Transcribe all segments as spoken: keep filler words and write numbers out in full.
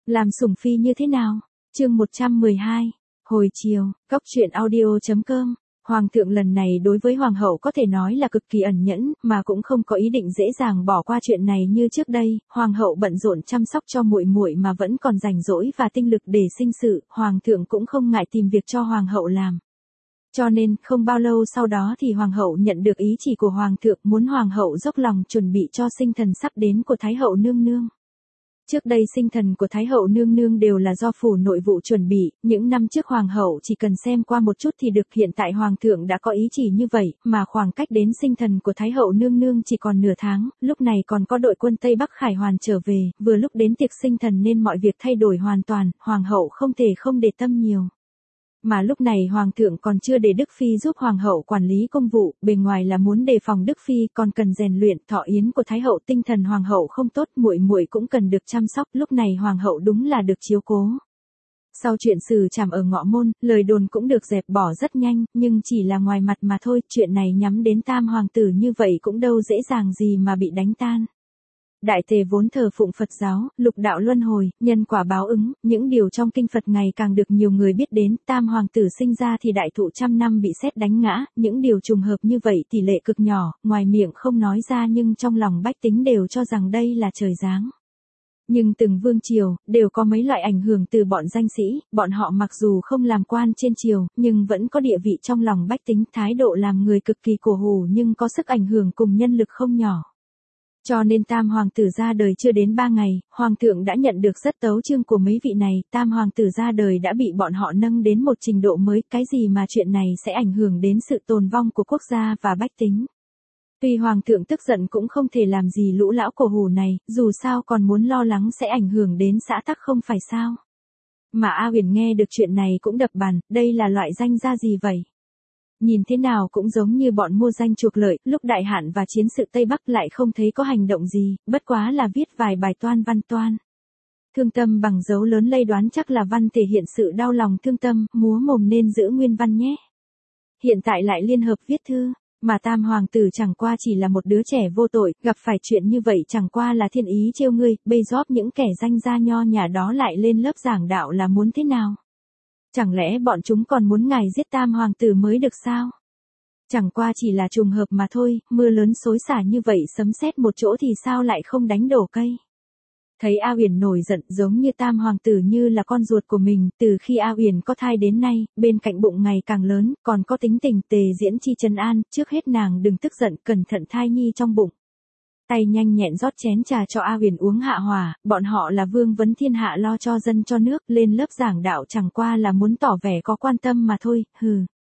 Làm sủng phi như thế nào? Chương một trăm mười hai. Hồi chiều, Cóc truyện audio chấm com. Hoàng thượng lần này đối với hoàng hậu có thể nói là cực kỳ ẩn nhẫn, mà cũng không có ý định dễ dàng bỏ qua chuyện này như trước đây. Hoàng hậu bận rộn chăm sóc cho muội muội mà vẫn còn rảnh rỗi và tinh lực để sinh sự, hoàng thượng cũng không ngại tìm việc cho hoàng hậu làm. Cho nên, không bao lâu sau đó thì hoàng hậu nhận được ý chỉ của hoàng thượng, muốn hoàng hậu dốc lòng chuẩn bị cho sinh thần sắp đến của thái hậu nương nương. Trước đây sinh thần của Thái hậu nương nương đều là do phủ nội vụ chuẩn bị, những năm trước hoàng hậu chỉ cần xem qua một chút thì được, hiện tại hoàng thượng đã có ý chỉ như vậy, mà khoảng cách đến sinh thần của Thái hậu nương nương chỉ còn nửa tháng, lúc này còn có đội quân Tây Bắc Khải Hoàn trở về, vừa lúc đến tiệc sinh thần nên mọi việc thay đổi hoàn toàn, hoàng hậu không thể không để tâm nhiều. Mà lúc này hoàng thượng còn chưa để Đức Phi giúp hoàng hậu quản lý công vụ, bề ngoài là muốn đề phòng Đức Phi, còn cần rèn luyện. Thọ yến của Thái hậu, tinh thần hoàng hậu không tốt, muội muội cũng cần được chăm sóc, lúc này hoàng hậu đúng là được chiếu cố. Sau chuyện xử trảm ở Ngọ Môn, lời đồn cũng được dẹp bỏ rất nhanh, nhưng chỉ là ngoài mặt mà thôi, chuyện này nhắm đến tam hoàng tử như vậy cũng đâu dễ dàng gì mà bị đánh tan. Đại Tề vốn thờ phụng Phật giáo, lục đạo luân hồi, nhân quả báo ứng, những điều trong kinh Phật ngày càng được nhiều người biết đến. Tam hoàng tử sinh ra thì đại thụ trăm năm bị sét đánh ngã, những điều trùng hợp như vậy tỷ lệ cực nhỏ, ngoài miệng không nói ra nhưng trong lòng bách tính đều cho rằng đây là trời giáng. Nhưng từng vương triều, đều có mấy loại ảnh hưởng từ bọn danh sĩ, bọn họ mặc dù không làm quan trên triều, nhưng vẫn có địa vị trong lòng bách tính, thái độ làm người cực kỳ cổ hủ nhưng có sức ảnh hưởng cùng nhân lực không nhỏ. Cho nên tam hoàng tử ra đời chưa đến ba ngày, hoàng thượng đã nhận được rất tấu chương của mấy vị này, tam hoàng tử ra đời đã bị bọn họ nâng đến một trình độ mới, cái gì mà chuyện này sẽ ảnh hưởng đến sự tồn vong của quốc gia và bách tính. Tuy hoàng thượng tức giận cũng không thể làm gì lũ lão cổ hủ này, dù sao còn muốn lo lắng sẽ ảnh hưởng đến xã tắc không phải sao. Mà A Huyền nghe được chuyện này cũng đập bàn, đây là loại danh gia gì vậy? Nhìn thế nào cũng giống như bọn mua danh chuộc lợi, lúc đại hạn và chiến sự Tây Bắc lại không thấy có hành động gì, bất quá là viết vài bài toan văn toan. Thương tâm bằng dấu lớn lây, đoán chắc là văn thể hiện sự đau lòng thương tâm, múa mồm nên giữ nguyên văn nhé. Hiện tại lại liên hợp viết thư, mà tam hoàng tử chẳng qua chỉ là một đứa trẻ vô tội, gặp phải chuyện như vậy chẳng qua là thiên ý trêu ngươi, bây giờ những kẻ danh gia nho nhà đó lại lên lớp giảng đạo là muốn thế nào? Chẳng lẽ bọn chúng còn muốn ngài giết tam hoàng tử mới được sao? Chẳng qua chỉ là trùng hợp mà thôi, mưa lớn xối xả như vậy sấm sét một chỗ thì sao lại không đánh đổ cây? Thấy A Huyền nổi giận, giống như tam hoàng tử như là con ruột của mình, từ khi A Huyền có thai đến nay, bên cạnh bụng ngày càng lớn, còn có tính tình Tề Diễn Chi trấn an, trước hết nàng đừng tức giận, cẩn thận thai nhi trong bụng. Tay nhanh nhẹn rót chén trà cho A Huyền uống hạ hòa, bọn họ là vương vấn thiên hạ lo cho dân cho nước, lên lớp giảng đạo chẳng qua là muốn tỏ vẻ có quan tâm mà thôi, hừ.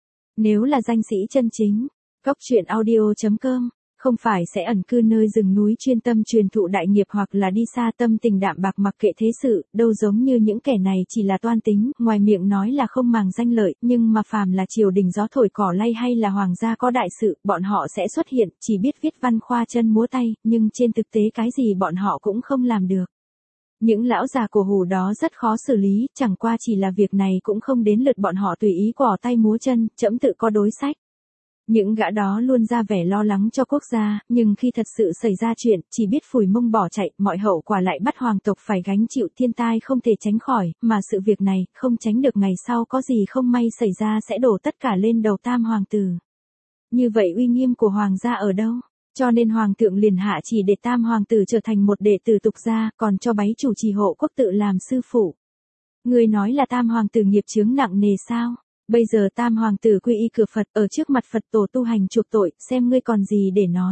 Nếu là danh sĩ chân chính, Cóc truyện audio chấm com, không phải sẽ ẩn cư nơi rừng núi chuyên tâm truyền thụ đại nghiệp hoặc là đi xa tâm tình đạm bạc mặc kệ thế sự, đâu giống như những kẻ này chỉ là toan tính, ngoài miệng nói là không màng danh lợi, nhưng mà phàm là triều đình gió thổi cỏ lay hay là hoàng gia có đại sự, bọn họ sẽ xuất hiện, chỉ biết viết văn khoa chân múa tay, nhưng trên thực tế cái gì bọn họ cũng không làm được. Những lão già cổ hủ đó rất khó xử lý, chẳng qua chỉ là việc này cũng không đến lượt bọn họ tùy ý quỏ tay múa chân, trẫm tự có đối sách. Những gã đó luôn ra vẻ lo lắng cho quốc gia, nhưng khi thật sự xảy ra chuyện, chỉ biết phủi mông bỏ chạy, mọi hậu quả lại bắt hoàng tộc phải gánh chịu, thiên tai không thể tránh khỏi, mà sự việc này, không tránh được ngày sau có gì không may xảy ra sẽ đổ tất cả lên đầu tam hoàng tử. Như vậy uy nghiêm của hoàng gia ở đâu? Cho nên hoàng thượng liền hạ chỉ để tam hoàng tử trở thành một đệ tử tục gia, còn cho báy chủ trì hộ quốc tự làm sư phụ. Người nói là tam hoàng tử nghiệp chướng nặng nề sao? Bây giờ tam hoàng tử quy y cửa Phật, ở trước mặt Phật tổ tu hành chuộc tội, xem ngươi còn gì để nói.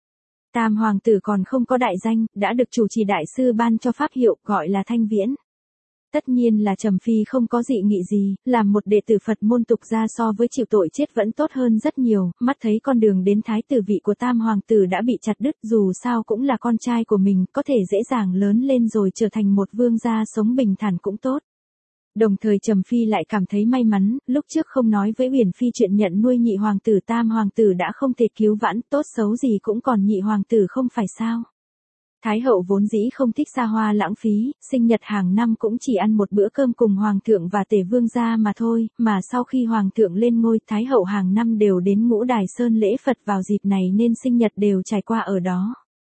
Tam hoàng tử còn không có đại danh, đã được chủ trì đại sư ban cho pháp hiệu, gọi là Thanh Viễn. Tất nhiên là Trầm Phi không có dị nghị gì, làm một đệ tử Phật môn tục gia so với chịu tội chết vẫn tốt hơn rất nhiều, mắt thấy con đường đến thái tử vị của tam hoàng tử đã bị chặt đứt, dù sao cũng là con trai của mình, có thể dễ dàng lớn lên rồi trở thành một vương gia sống bình thản cũng tốt. Đồng thời Trầm Phi lại cảm thấy may mắn, lúc trước không nói với Uyển Phi chuyện nhận nuôi nhị hoàng tử, tam hoàng tử đã không thể cứu vãn, tốt xấu gì cũng còn nhị hoàng tử không phải sao. Thái hậu vốn dĩ không thích xa hoa lãng phí, sinh nhật hàng năm cũng chỉ ăn một bữa cơm cùng hoàng thượng và tể vương gia mà thôi, mà sau khi hoàng thượng lên ngôi, thái hậu hàng năm đều đến Ngũ Đài Sơn lễ Phật vào dịp này nên sinh nhật đều trải qua ở đó.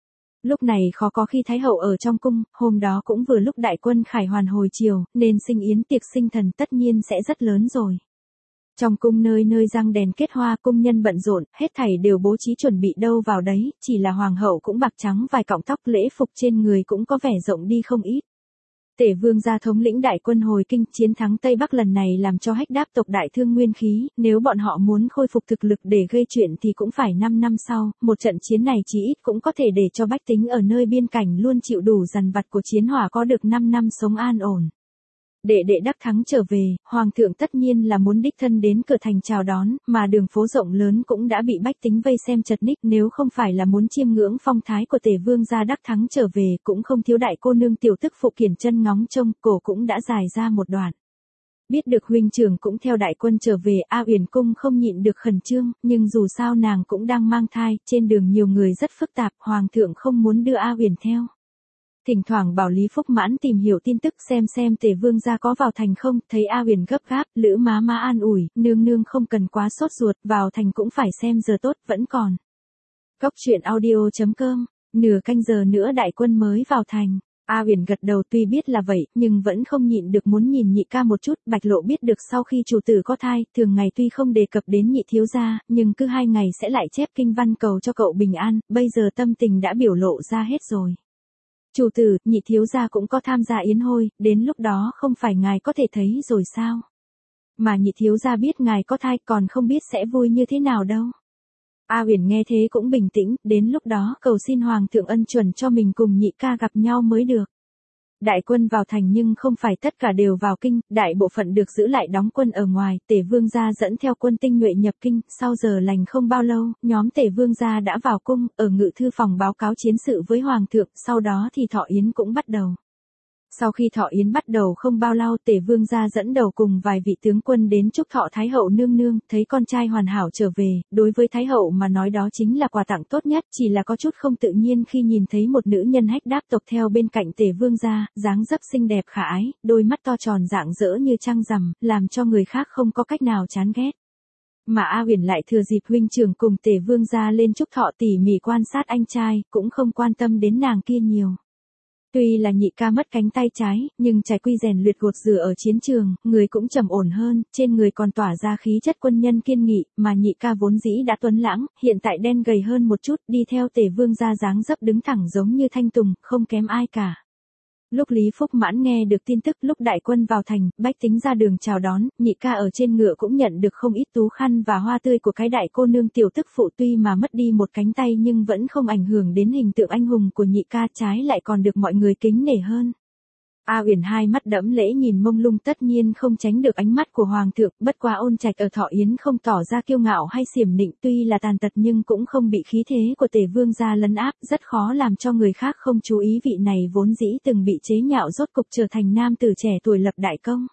Lúc này khó có khi Thái hậu ở trong cung, hôm đó cũng vừa lúc đại quân khải hoàn hồi chiều, nên sinh yến tiệc sinh thần tất nhiên sẽ rất lớn rồi. Trong cung nơi nơi răng đèn kết hoa, cung nhân bận rộn, hết thảy đều bố trí chuẩn bị đâu vào đấy, chỉ là hoàng hậu cũng bạc trắng vài cọng tóc, lễ phục trên người cũng có vẻ rộng đi không ít. Tể vương gia thống lĩnh đại quân hồi kinh, chiến thắng Tây Bắc lần này làm cho Hách Đáp tộc đại thương nguyên khí, nếu bọn họ muốn khôi phục thực lực để gây chuyện thì cũng phải năm năm sau, một trận chiến này chí ít cũng có thể để cho bách tính ở nơi biên cảnh luôn chịu đủ dằn vặt của chiến hỏa có được năm năm sống an ổn. Để đệ đắc thắng trở về, hoàng thượng tất nhiên là muốn đích thân đến cửa thành chào đón, mà đường phố rộng lớn cũng đã bị bách tính vây xem chật ních, nếu không phải là muốn chiêm ngưỡng phong thái của tể vương gia đắc thắng trở về, cũng không thiếu đại cô nương tiểu tức phụ kiển chân ngóng trông, cổ cũng đã dài ra một đoạn. Biết được huynh trưởng cũng theo đại quân trở về, A Uyển cung không nhịn được khẩn trương, nhưng dù sao nàng cũng đang mang thai, trên đường nhiều người rất phức tạp, hoàng thượng không muốn đưa A Uyển theo. Thỉnh thoảng bảo Lý Phúc Mãn tìm hiểu tin tức xem xem tể vương gia có vào thành không, thấy A Uyển gấp gáp, Lữ má má an ủi, nương nương không cần quá sốt ruột, vào thành cũng phải xem giờ tốt, vẫn còn. Góc truyện audio chấm com, nửa canh giờ nữa đại quân mới vào thành. A Uyển gật đầu, tuy biết là vậy, nhưng vẫn không nhịn được muốn nhìn nhị ca một chút. Bạch Lộ biết được sau khi chủ tử có thai, thường ngày tuy không đề cập đến nhị thiếu gia, nhưng cứ hai ngày sẽ lại chép kinh văn cầu cho cậu bình an, bây giờ tâm tình đã biểu lộ ra hết rồi. Chủ tử, nhị thiếu gia cũng có tham gia yến hôi, đến lúc đó không phải ngài có thể thấy rồi sao? Mà nhị thiếu gia biết ngài có thai, còn không biết sẽ vui như thế nào đâu. A Uyển nghe thế cũng bình tĩnh, đến lúc đó cầu xin hoàng thượng ân chuẩn cho mình cùng nhị ca gặp nhau mới được. Đại quân vào thành nhưng không phải tất cả đều vào kinh, đại bộ phận được giữ lại đóng quân ở ngoài, tể vương gia dẫn theo quân tinh nhuệ nhập kinh, sau giờ lành không bao lâu, nhóm tể vương gia đã vào cung, ở ngự thư phòng báo cáo chiến sự với hoàng thượng, sau đó thì thọ yến cũng bắt đầu. Sau khi thọ yến bắt đầu không bao lâu, tể vương gia dẫn đầu cùng vài vị tướng quân đến chúc thọ Thái hậu nương nương, thấy con trai hoàn hảo trở về, đối với Thái hậu mà nói đó chính là quà tặng tốt nhất, chỉ là có chút không tự nhiên khi nhìn thấy một nữ nhân Hách Đáp tộc theo bên cạnh tể vương gia, dáng dấp xinh đẹp khả ái, đôi mắt to tròn rạng rỡ như trăng rằm, làm cho người khác không có cách nào chán ghét. Mà A Uyển lại thừa dịp huynh trưởng cùng tể vương gia lên chúc thọ tỉ mỉ quan sát anh trai, cũng không quan tâm đến nàng kia nhiều. Tuy là nhị ca mất cánh tay trái, nhưng trải quy rèn luyện gột rửa ở chiến trường, người cũng trầm ổn hơn, trên người còn tỏa ra khí chất quân nhân kiên nghị, mà nhị ca vốn dĩ đã tuấn lãng, hiện tại đen gầy hơn một chút, đi theo tể vương gia dáng dấp đứng thẳng giống như thanh tùng, không kém ai cả. Lúc Lý Phúc Mãn nghe được tin tức lúc đại quân vào thành, bách tính ra đường chào đón, nhị ca ở trên ngựa cũng nhận được không ít tú khăn và hoa tươi của cái đại cô nương tiểu tức phụ, tuy mà mất đi một cánh tay nhưng vẫn không ảnh hưởng đến hình tượng anh hùng của nhị ca, trái lại còn được mọi người kính nể hơn. A Uyển hai mắt đẫm lễ nhìn mông lung, tất nhiên không tránh được ánh mắt của hoàng thượng, bất quá Ôn Trạch ở thọ yến không tỏ ra kiêu ngạo hay xiểm nịnh, tuy là tàn tật nhưng cũng không bị khí thế của tể vương gia lấn áp, rất khó làm cho người khác không chú ý vị này vốn dĩ từng bị chế nhạo rốt cục trở thành nam tử trẻ tuổi lập đại công.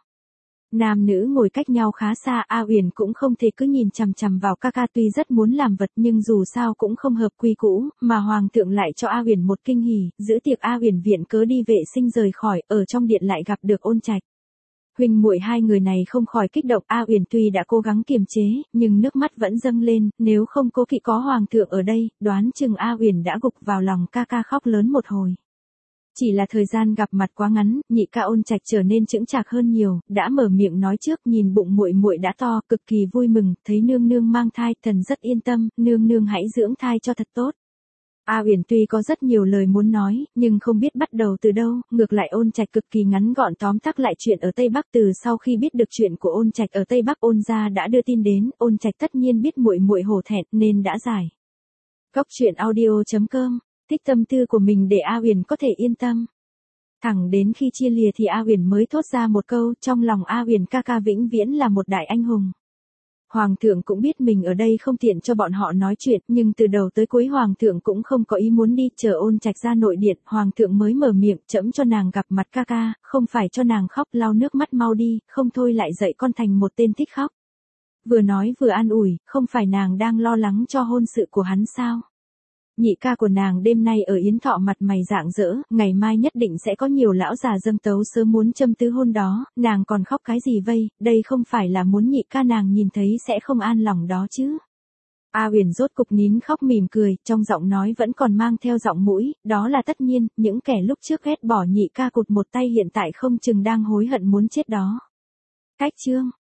Nam nữ ngồi cách nhau khá xa, A Uyển cũng không thể cứ nhìn chằm chằm vào ca ca, tuy rất muốn làm vật nhưng dù sao cũng không hợp quy cũ, mà hoàng thượng lại cho A Uyển một kinh hỉ, giữ tiệc A Uyển viện cớ đi vệ sinh rời khỏi, ở trong điện lại gặp được Ôn Trạch. Huynh muội hai người này không khỏi kích động, A Uyển tuy đã cố gắng kiềm chế, nhưng nước mắt vẫn dâng lên, nếu không cố kỵ có hoàng thượng ở đây, đoán chừng A Uyển đã gục vào lòng ca ca khóc lớn một hồi. Chỉ là thời gian gặp mặt quá ngắn, nhị ca Ôn Trạch trở nên chững chạc hơn nhiều, đã mở miệng nói trước, nhìn bụng muội muội đã to, cực kỳ vui mừng, thấy nương nương mang thai, thần rất yên tâm, nương nương hãy dưỡng thai cho thật tốt. A Uyển tuy có rất nhiều lời muốn nói, nhưng không biết bắt đầu từ đâu, ngược lại Ôn Trạch cực kỳ ngắn gọn tóm tắt lại chuyện ở Tây Bắc. Từ sau khi biết được chuyện của Ôn Trạch ở Tây Bắc, Ôn gia đã đưa tin đến, Ôn Trạch tất nhiên biết muội muội hổ thẹn nên đã giải. Góc truyện audio chấm com, thích tâm tư của mình để A Uyển có thể yên tâm. Thẳng đến khi chia lìa thì A Uyển mới thốt ra một câu, trong lòng A Uyển ca ca vĩnh viễn là một đại anh hùng. Hoàng thượng cũng biết mình ở đây không tiện cho bọn họ nói chuyện, nhưng từ đầu tới cuối hoàng thượng cũng không có ý muốn đi, chờ Ôn Trạch ra nội điện, hoàng thượng mới mở miệng, trẫm cho nàng gặp mặt ca ca, không phải cho nàng khóc, lau nước mắt mau đi, không thôi lại dạy con thành một tên thích khóc. Vừa nói vừa an ủi, không phải nàng đang lo lắng cho hôn sự của hắn sao? Nhị ca của nàng đêm nay ở yến thọ mặt mày rạng rỡ, ngày mai nhất định sẽ có nhiều lão già dâng tấu sớm muốn châm tứ hôn đó, nàng còn khóc cái gì vây, đây không phải là muốn nhị ca nàng nhìn thấy sẽ không an lòng đó chứ. A Huyền rốt cục nín khóc mỉm cười, trong giọng nói vẫn còn mang theo giọng mũi, đó là tất nhiên, những kẻ lúc trước ghét bỏ nhị ca cụt một tay hiện tại không chừng đang hối hận muốn chết đó. Cách chương